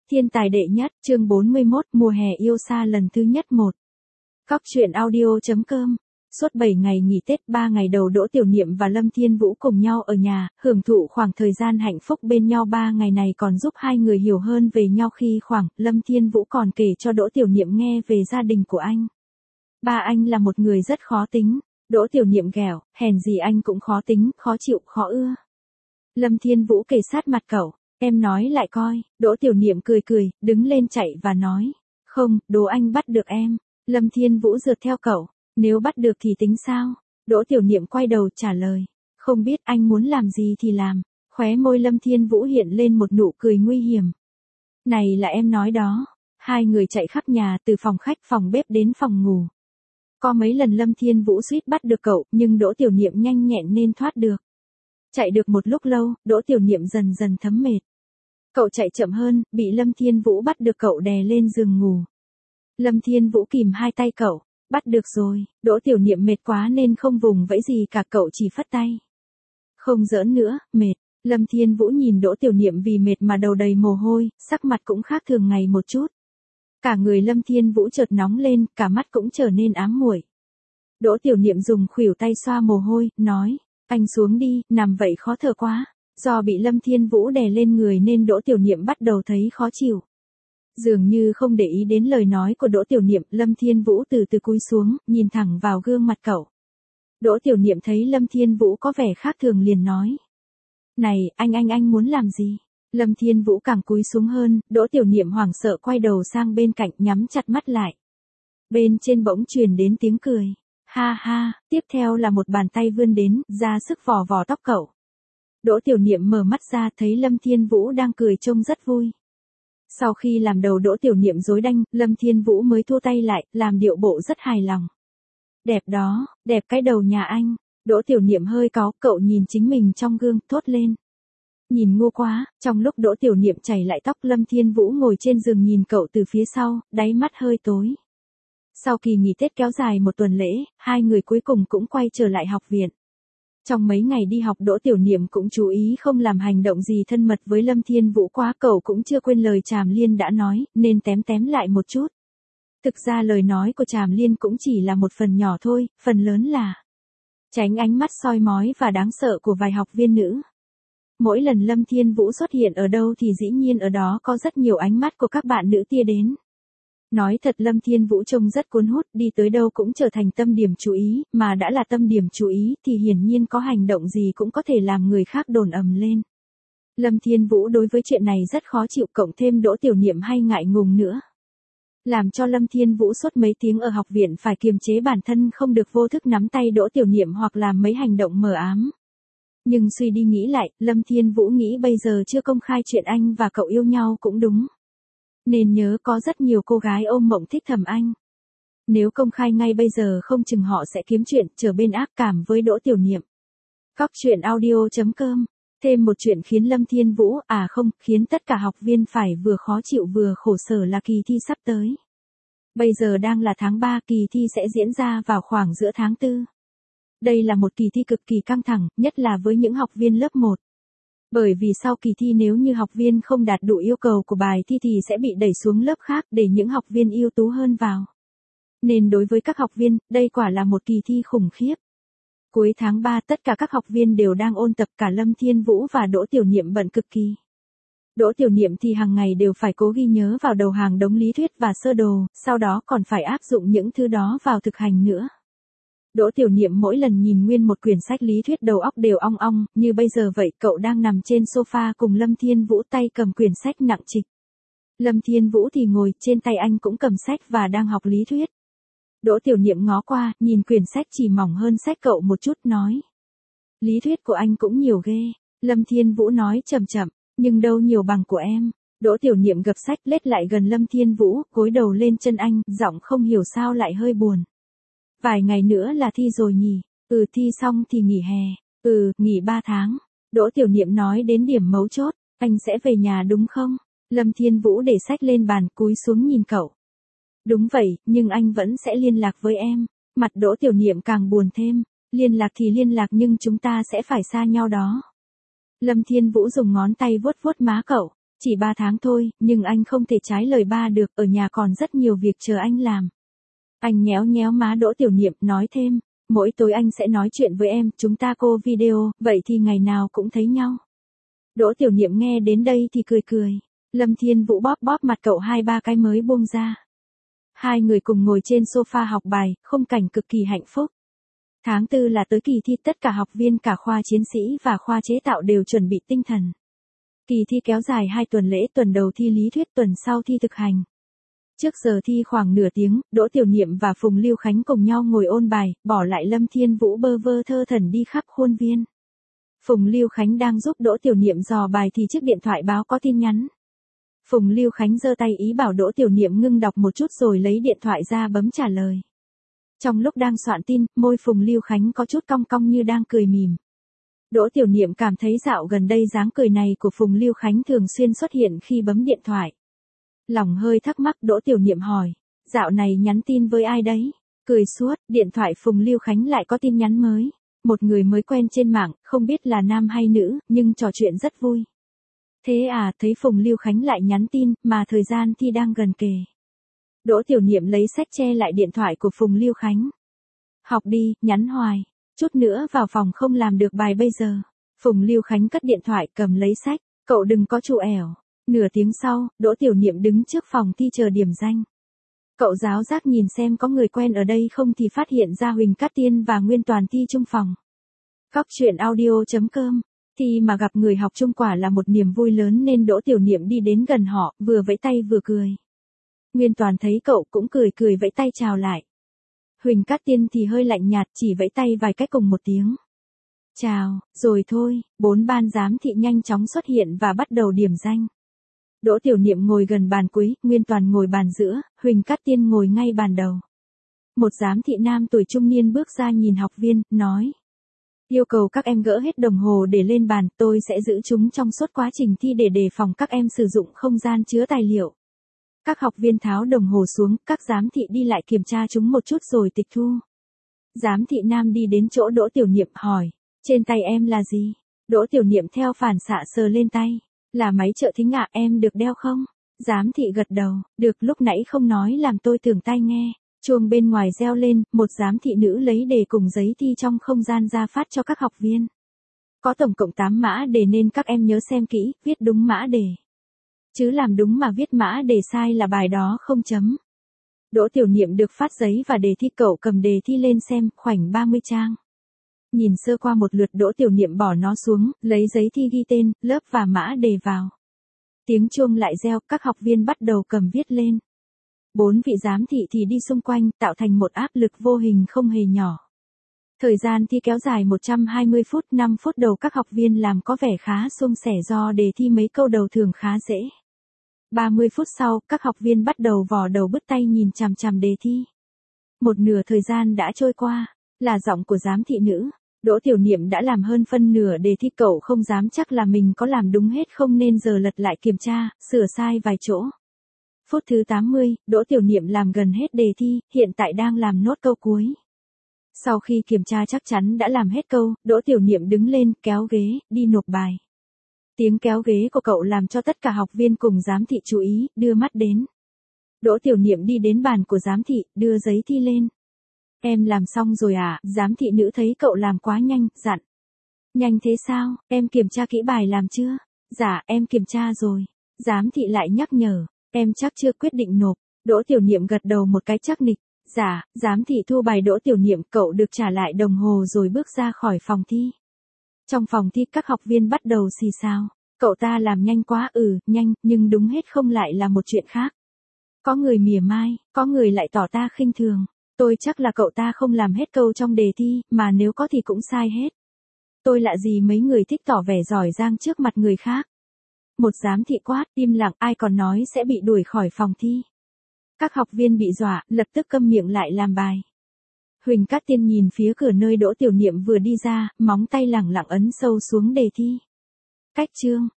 Thiên tài đệ nhất, chương 41, mùa hè yêu xa lần thứ nhất 1. Cóc truyện audio.com. Suốt 7 ngày nghỉ Tết, 3 ngày đầu Đỗ Tiểu Niệm và Lâm Thiên Vũ cùng nhau ở nhà, hưởng thụ khoảng thời gian hạnh phúc bên nhau. 3 ngày này còn giúp hai người hiểu hơn về nhau. Khi Lâm Thiên Vũ còn kể cho Đỗ Tiểu Niệm nghe về gia đình của anh. Ba anh là một người rất khó tính. Đỗ Tiểu Niệm ghẹo, hèn gì anh cũng khó tính, khó chịu, khó ưa. Lâm Thiên Vũ kề sát mặt cậu. Em nói lại coi. Đỗ Tiểu Niệm cười cười, đứng lên chạy và nói. Không, đố anh bắt được em. Lâm Thiên Vũ rượt theo cậu. Nếu bắt được thì tính sao? Đỗ Tiểu Niệm quay đầu trả lời. Không biết anh muốn làm gì thì làm. Khóe môi Lâm Thiên Vũ hiện lên một nụ cười nguy hiểm. Này là em nói đó. Hai người chạy khắp nhà, từ phòng khách, phòng bếp đến phòng ngủ. Có mấy lần Lâm Thiên Vũ suýt bắt được cậu, nhưng Đỗ Tiểu Niệm nhanh nhẹn nên thoát được. Chạy được một lúc lâu, Đỗ Tiểu Niệm dần dần thấm mệt. Cậu chạy chậm hơn, bị Lâm Thiên Vũ bắt được, cậu đè lên giường ngủ. Lâm Thiên Vũ kìm hai tay cậu. Bắt được rồi. Đỗ Tiểu Niệm mệt quá nên không vùng vẫy gì cả, cậu chỉ phất tay. Không giỡn nữa, mệt. Lâm Thiên Vũ nhìn Đỗ Tiểu Niệm vì mệt mà đầu đầy mồ hôi, sắc mặt cũng khác thường ngày một chút. Cả người Lâm Thiên Vũ chợt nóng lên, cả mắt cũng trở nên ám muội. Đỗ Tiểu Niệm dùng khuỷu tay xoa mồ hôi, nói, anh xuống đi, nằm vậy khó thở quá. Do bị Lâm Thiên Vũ đè lên người nên Đỗ Tiểu Niệm bắt đầu thấy khó chịu. Dường như không để ý đến lời nói của Đỗ Tiểu Niệm, Lâm Thiên Vũ từ từ cúi xuống, nhìn thẳng vào gương mặt cậu. Đỗ Tiểu Niệm thấy Lâm Thiên Vũ có vẻ khác thường liền nói. Này, anh muốn làm gì? Lâm Thiên Vũ càng cúi xuống hơn, Đỗ Tiểu Niệm hoảng sợ quay đầu sang bên cạnh, nhắm chặt mắt lại. Bên trên bỗng truyền đến tiếng cười. Ha ha, tiếp theo là một bàn tay vươn đến, ra sức vò vò tóc cậu. Đỗ Tiểu Niệm mở mắt ra thấy Lâm Thiên Vũ đang cười trông rất vui. Sau khi làm đầu Đỗ Tiểu Niệm rối đanh, Lâm Thiên Vũ mới thua tay lại, làm điệu bộ rất hài lòng. Đẹp đó, đẹp cái đầu nhà anh. Đỗ Tiểu Niệm hơi cáu, cậu nhìn chính mình trong gương, thốt lên. Nhìn ngu quá. Trong lúc Đỗ Tiểu Niệm chảy lại tóc, Lâm Thiên Vũ ngồi trên giường nhìn cậu từ phía sau, đáy mắt hơi tối. Sau kỳ nghỉ Tết kéo dài một tuần lễ, hai người cuối cùng cũng quay trở lại học viện. Trong mấy ngày đi học, Đỗ Tiểu Niệm cũng chú ý không làm hành động gì thân mật với Lâm Thiên Vũ quá, cậu cũng chưa quên lời Tràm Liên đã nói, nên tém lại một chút. Thực ra lời nói của Tràm Liên cũng chỉ là một phần nhỏ thôi, phần lớn là tránh ánh mắt soi mói và đáng sợ của vài học viên nữ. Mỗi lần Lâm Thiên Vũ xuất hiện ở đâu thì dĩ nhiên ở đó có rất nhiều ánh mắt của các bạn nữ tia đến. Nói thật, Lâm Thiên Vũ trông rất cuốn hút, đi tới đâu cũng trở thành tâm điểm chú ý, mà đã là tâm điểm chú ý thì hiển nhiên có hành động gì cũng có thể làm người khác đồn ầm lên. Lâm Thiên Vũ đối với chuyện này rất khó chịu, cộng thêm Đỗ Tiểu Niệm hay ngại ngùng nữa. Làm cho Lâm Thiên Vũ suốt mấy tiếng ở học viện phải kiềm chế bản thân không được vô thức nắm tay Đỗ Tiểu Niệm hoặc làm mấy hành động mờ ám. Nhưng suy đi nghĩ lại, Lâm Thiên Vũ nghĩ bây giờ chưa công khai chuyện anh và cậu yêu nhau cũng đúng. Nên nhớ có rất nhiều cô gái ôm mộng thích thầm anh. Nếu công khai ngay bây giờ không chừng họ sẽ kiếm chuyện trở bên ác cảm với Đỗ Tiểu Niệm. Cóc truyện audio.com. Thêm một chuyện khiến Lâm Thiên Vũ, khiến tất cả học viên phải vừa khó chịu vừa khổ sở là kỳ thi sắp tới. Bây giờ đang là tháng 3, kỳ thi sẽ diễn ra vào khoảng giữa tháng 4. Đây là một kỳ thi cực kỳ căng thẳng, nhất là với những học viên lớp 1. Bởi vì sau kỳ thi nếu như học viên không đạt đủ yêu cầu của bài thi thì sẽ bị đẩy xuống lớp khác để những học viên ưu tú hơn vào. Nên đối với các học viên, đây quả là một kỳ thi khủng khiếp. Cuối tháng 3 tất cả các học viên đều đang ôn tập, cả Lâm Thiên Vũ và Đỗ Tiểu Niệm bận cực kỳ. Đỗ Tiểu Niệm thì hàng ngày đều phải cố ghi nhớ vào đầu hàng đống lý thuyết và sơ đồ, sau đó còn phải áp dụng những thứ đó vào thực hành nữa. Đỗ Tiểu Niệm mỗi lần nhìn nguyên một quyển sách lý thuyết đầu óc đều ong ong, như bây giờ vậy, cậu đang nằm trên sofa cùng Lâm Thiên Vũ, tay cầm quyển sách nặng trịch. Lâm Thiên Vũ thì ngồi, trên tay anh cũng cầm sách và đang học lý thuyết. Đỗ Tiểu Niệm ngó qua, nhìn quyển sách chỉ mỏng hơn sách cậu một chút, nói. Lý thuyết của anh cũng nhiều ghê. Lâm Thiên Vũ nói chậm chậm, nhưng đâu nhiều bằng của em. Đỗ Tiểu Niệm gập sách lết lại gần Lâm Thiên Vũ, gối đầu lên chân anh, giọng không hiểu sao lại hơi buồn. Vài ngày nữa là thi rồi nhỉ? Thi xong thì nghỉ hè. Nghỉ 3 tháng. Đỗ Tiểu Niệm nói đến điểm mấu chốt, anh sẽ về nhà đúng không? Lâm Thiên Vũ để sách lên bàn, cúi xuống nhìn cậu. Đúng vậy, nhưng anh vẫn sẽ liên lạc với em. Mặt Đỗ Tiểu Niệm càng buồn thêm. Liên lạc thì liên lạc nhưng chúng ta sẽ phải xa nhau đó. Lâm Thiên Vũ dùng ngón tay vuốt vuốt má cậu. Chỉ 3 tháng thôi, nhưng anh không thể trái lời ba được, ở nhà còn rất nhiều việc chờ anh làm. Anh nhéo nhéo má Đỗ Tiểu Niệm, nói thêm, mỗi tối anh sẽ nói chuyện với em, chúng ta call video, vậy thì ngày nào cũng thấy nhau. Đỗ Tiểu Niệm nghe đến đây thì cười cười. Lâm Thiên Vũ bóp bóp mặt cậu 2-3 cái mới buông ra. Hai người cùng ngồi trên sofa học bài, khung cảnh cực kỳ hạnh phúc. Tháng 4 là tới kỳ thi, tất cả học viên cả khoa chiến sĩ và khoa chế tạo đều chuẩn bị tinh thần. Kỳ thi kéo dài 2 tuần lễ, tuần đầu thi lý thuyết, tuần sau thi thực hành. Trước giờ thi khoảng nửa tiếng, Đỗ Tiểu Niệm và Phùng Lưu Khánh cùng nhau ngồi ôn bài, bỏ lại Lâm Thiên Vũ bơ vơ thơ thẩn đi khắp khuôn viên. Phùng Lưu Khánh đang giúp Đỗ Tiểu Niệm dò bài thì chiếc điện thoại báo có tin nhắn. Phùng Lưu Khánh giơ tay ý bảo Đỗ Tiểu Niệm ngưng đọc một chút rồi lấy điện thoại ra bấm trả lời. Trong lúc đang soạn tin, môi Phùng Lưu Khánh có chút cong cong như đang cười mỉm. Đỗ Tiểu Niệm cảm thấy dạo gần đây dáng cười này của Phùng Lưu Khánh thường xuyên xuất hiện khi bấm điện thoại. Lòng hơi thắc mắc, Đỗ Tiểu Niệm hỏi, dạo này nhắn tin với ai đấy? Cười suốt, điện thoại Phùng Lưu Khánh lại có tin nhắn mới. Một người mới quen trên mạng, không biết là nam hay nữ, nhưng trò chuyện rất vui. Thế à, thấy Phùng Lưu Khánh lại nhắn tin, mà thời gian thi đang gần kề. Đỗ Tiểu Niệm lấy sách che lại điện thoại của Phùng Lưu Khánh. Học đi, nhắn hoài. Chút nữa vào phòng không làm được bài bây giờ. Phùng Lưu Khánh cất điện thoại, cầm lấy sách. Cậu đừng có chù ẻo. Nửa tiếng sau, Đỗ Tiểu Niệm đứng trước phòng thi chờ điểm danh. Cậu giáo giác nhìn xem có người quen ở đây không thì phát hiện ra Huỳnh Cát Tiên và Nguyên Toàn thi chung phòng. Cóc truyện audio.com. Thi mà gặp người học chung quả là một niềm vui lớn nên Đỗ Tiểu Niệm đi đến gần họ, vừa vẫy tay vừa cười. Nguyên Toàn thấy cậu cũng cười cười vẫy tay chào lại. Huỳnh Cát Tiên thì hơi lạnh nhạt, chỉ vẫy tay vài cái cùng một tiếng. Chào, rồi thôi, 4 ban giám thị nhanh chóng xuất hiện và bắt đầu điểm danh. Đỗ Tiểu Niệm ngồi gần bàn cuối, Nguyên Toàn ngồi bàn giữa, Huỳnh Cát Tiên ngồi ngay bàn đầu. Một giám thị nam tuổi trung niên bước ra nhìn học viên, nói. Yêu cầu các em gỡ hết đồng hồ để lên bàn, tôi sẽ giữ chúng trong suốt quá trình thi để đề phòng các em sử dụng không gian chứa tài liệu. Các học viên tháo đồng hồ xuống, các giám thị đi lại kiểm tra chúng một chút rồi tịch thu. Giám thị nam đi đến chỗ Đỗ Tiểu Niệm hỏi, trên tay em là gì? Đỗ Tiểu Niệm theo phản xạ sờ lên tay. Là máy trợ thính ạ, em được đeo không? Giám thị gật đầu, được, lúc nãy không nói làm tôi tưởng tai nghe. Chuông bên ngoài reo lên, một giám thị nữ lấy đề cùng giấy thi trong không gian ra phát cho các học viên. Có tổng cộng 8 mã đề nên các em nhớ xem kỹ, viết đúng mã đề. Chứ làm đúng mà viết mã đề sai là bài đó không chấm. Đỗ Tiểu Niệm được phát giấy và đề thi, cậu cầm đề thi lên xem, khoảnh 30 trang. Nhìn sơ qua một lượt, Đỗ Tiểu Niệm bỏ nó xuống, lấy giấy thi ghi tên, lớp và mã đề vào. Tiếng chuông lại reo, các học viên bắt đầu cầm viết lên. 4 vị giám thị thì đi xung quanh, tạo thành một áp lực vô hình không hề nhỏ. Thời gian thi kéo dài 120 phút, 5 phút đầu các học viên làm có vẻ khá suôn sẻ do đề thi mấy câu đầu thường khá dễ. 30 phút sau, các học viên bắt đầu vò đầu bứt tay nhìn chằm chằm đề thi. Một nửa thời gian đã trôi qua, là giọng của giám thị nữ. Đỗ Tiểu Niệm đã làm hơn phân nửa đề thi, cậu không dám chắc là mình có làm đúng hết không nên giờ lật lại kiểm tra, sửa sai vài chỗ. Phút thứ 80, Đỗ Tiểu Niệm làm gần hết đề thi, hiện tại đang làm nốt câu cuối. Sau khi kiểm tra chắc chắn đã làm hết câu, Đỗ Tiểu Niệm đứng lên, kéo ghế, đi nộp bài. Tiếng kéo ghế của cậu làm cho tất cả học viên cùng giám thị chú ý, đưa mắt đến. Đỗ Tiểu Niệm đi đến bàn của giám thị, đưa giấy thi lên. Em làm xong rồi à? Giám thị nữ thấy cậu làm quá nhanh, dặn. Nhanh thế sao, em kiểm tra kỹ bài làm chưa? Dạ, em kiểm tra rồi. Giám thị lại nhắc nhở, em chắc chưa quyết định nộp. Đỗ Tiểu Niệm gật đầu một cái chắc nịch. Dạ, giám thị thu bài. Đỗ Tiểu Niệm, cậu được trả lại đồng hồ rồi bước ra khỏi phòng thi. Trong phòng thi các học viên bắt đầu xì xào. Cậu ta làm nhanh quá, nhanh, nhưng đúng hết không lại là một chuyện khác. Có người mỉa mai, có người lại tỏ ta khinh thường. Tôi chắc là cậu ta không làm hết câu trong đề thi, mà nếu có thì cũng sai hết. Tôi lạ gì mấy người thích tỏ vẻ giỏi giang trước mặt người khác. Một giám thị quát, im lặng, ai còn nói sẽ bị đuổi khỏi phòng thi. Các học viên bị dọa, lập tức câm miệng lại làm bài. Huỳnh Cát Tiên nhìn phía cửa nơi Đỗ Tiểu Niệm vừa đi ra, móng tay lẳng lặng ấn sâu xuống đề thi. Cách chương.